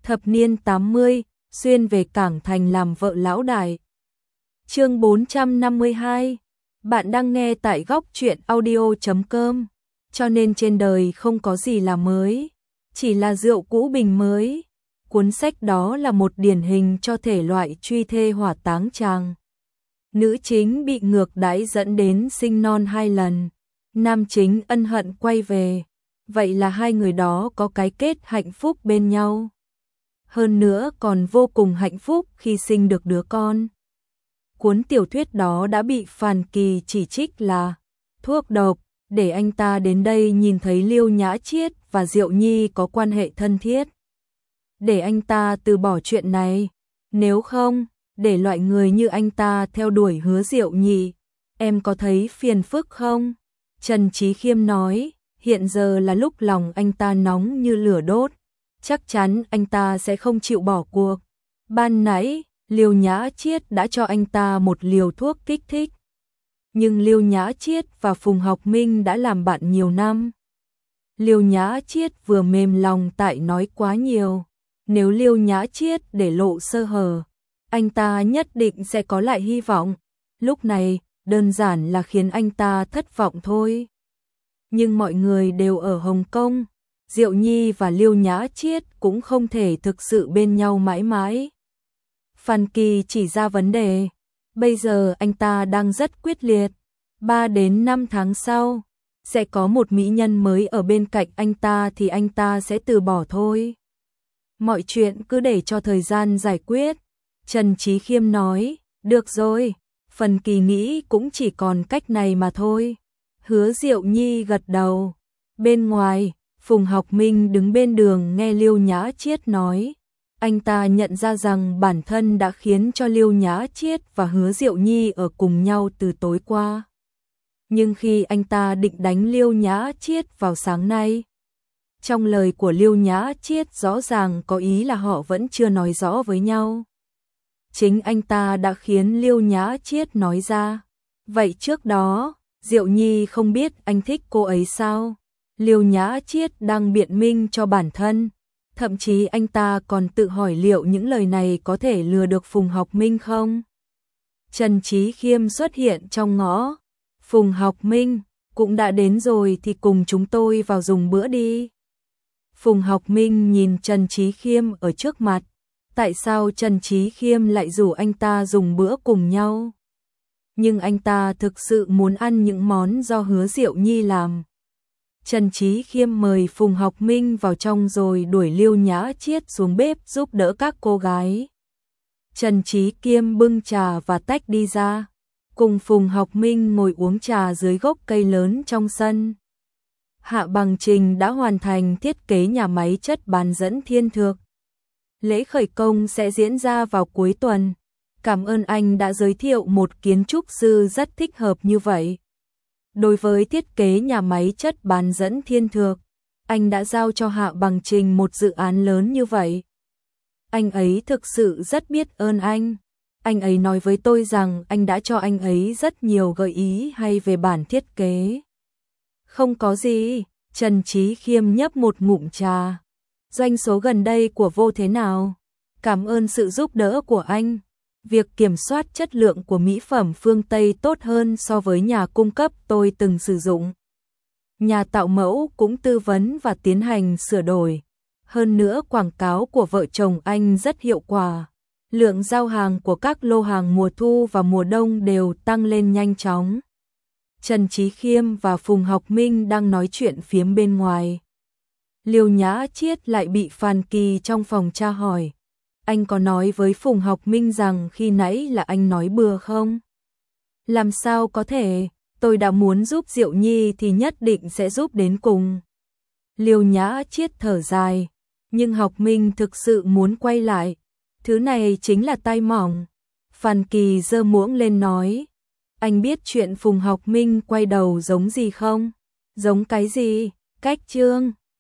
thập niên 80, xuyên về Cảng Thành làm vợ lão đại. Chương 452. Bạn đang nghe tại góc truyện audio.com. Cho nên trên đời không có gì là mới, chỉ là rượu cũ bình mới. Cuốn sách đó là một điển hình cho thể loại truy thê hỏa táng tràng. Nữ chính bị ngược đãi dẫn đến sinh non 2 lần. Nam chính ân hận quay về. Vậy là hai người đó có cái kết hạnh phúc bên nhau. Hơn nữa còn vô cùng hạnh phúc khi sinh được đứa con. Cuốn tiểu thuyết đó đã bị Phàn Kỳ chỉ trích là thuốc độc, để anh ta đến đây nhìn thấy Liêu Nhã Chiết và Diệu Nhi có quan hệ thân thiết. Để anh ta từ bỏ chuyện này, nếu không, để loại người như anh ta theo đuổi Hứa Diệu Nhi, em có thấy phiền phức không? Trần Chí Khiêm nói, hiện giờ là lúc lòng anh ta nóng như lửa đốt, chắc chắn anh ta sẽ không chịu bỏ cuộc. Ban nãy, Liêu Nhã Chiết đã cho anh ta một liều thuốc kích thích. Nhưng Liêu Nhã Chiết và Phùng Học Minh đã làm bạn nhiều năm. Liêu Nhã Chiết vừa mềm lòng tại nói quá nhiều. Nếu Liêu Nhã Chiết để lộ sơ hở, anh ta nhất định sẽ có lại hy vọng. Lúc này, đơn giản là khiến anh ta thất vọng thôi. Nhưng mọi người đều ở Hồng Kông, Diệu Nhi và Liêu Nhã Chiết cũng không thể thực sự bên nhau mãi mãi. Phàn Kỳ chỉ ra vấn đề, bây giờ anh ta đang rất quyết liệt, 3 đến 5 tháng sau, sẽ có một mỹ nhân mới ở bên cạnh anh ta thì anh ta sẽ từ bỏ thôi. Mọi chuyện cứ để cho thời gian giải quyết. Trần Chí Khiêm nói, được rồi, Phàn Kỳ nghĩ cũng chỉ còn cách này mà thôi. Hứa Diệu Nhi gật đầu. Bên ngoài, Phùng Học Minh đứng bên đường nghe Liêu Nhã Chiết nói. Anh ta nhận ra rằng bản thân đã khiến cho Liêu Nhã Chiết và Hứa Diệu Nhi ở cùng nhau từ tối qua. Nhưng khi anh ta định đánh Liêu Nhã Chiết vào sáng nay, trong lời của Liêu Nhã Chiết rõ ràng có ý là họ vẫn chưa nói rõ với nhau. Chính anh ta đã khiến Liêu Nhã Chiết nói ra. Vậy trước đó, Diệu Nhi không biết anh thích cô ấy sao? Liêu Nhã Chiết đang biện minh cho bản thân. Thậm chí anh ta còn tự hỏi liệu những lời này có thể lừa được Phùng Học Minh không? Trần Chí Khiêm xuất hiện trong ngõ. Phùng Học Minh, cũng đã đến rồi thì cùng chúng tôi vào dùng bữa đi. Phùng Học Minh nhìn Trần Chí Khiêm ở trước mặt. Tại sao Trần Chí Khiêm lại rủ anh ta dùng bữa cùng nhau? Nhưng anh ta thực sự muốn ăn những món do Hứa Diệu Nhi làm. Trần Chí Khiêm mời Phùng Học Minh vào trong rồi đuổi Liêu Nhã Chiết xuống bếp giúp đỡ các cô gái. Trần Chí Khiêm bưng trà và tách đi ra, cùng Phùng Học Minh ngồi uống trà dưới gốc cây lớn trong sân. Hạ Bằng Trình đã hoàn thành thiết kế nhà máy chất bán dẫn Thiên Thược. Lễ khởi công sẽ diễn ra vào cuối tuần. Cảm ơn anh đã giới thiệu một kiến trúc sư rất thích hợp như vậy. Đối với thiết kế nhà máy chất bán dẫn Thiên Thược, anh đã giao cho Hạ Bằng Trình một dự án lớn như vậy. Anh ấy thực sự rất biết ơn anh. Anh ấy nói với tôi rằng anh đã cho anh ấy rất nhiều gợi ý hay về bản thiết kế. Không có gì, Trần Chí Khiêm nhấp một ngụm trà. Doanh số gần đây của Vô thế nào? Cảm ơn sự giúp đỡ của anh. Việc kiểm soát chất lượng của mỹ phẩm phương Tây tốt hơn so với nhà cung cấp tôi từng sử dụng. Nhà tạo mẫu cũng tư vấn và tiến hành sửa đổi. Hơn nữa quảng cáo của vợ chồng anh rất hiệu quả. Lượng giao hàng của các lô hàng mùa thu và mùa đông đều tăng lên nhanh chóng. Trần Chí Khiêm và Phùng Học Minh đang nói chuyện phiếm bên ngoài. Liêu Nhã Chiết lại bị Phàn Kỳ trong phòng tra hỏi. Anh có nói với Phùng Học Minh rằng khi nãy là anh nói bừa không? Làm sao có thể, tôi đã muốn giúp Diệu Nhi thì nhất định sẽ giúp đến cùng. Liêu Nhã Chiết thở dài, nhưng Học Minh thực sự muốn quay lại. Thứ này chính là tay mỏng. Phàn Kỳ giơ muỗng lên nói. Anh biết chuyện Phùng Học Minh quay đầu giống gì không? Giống cái gì? Cách chương.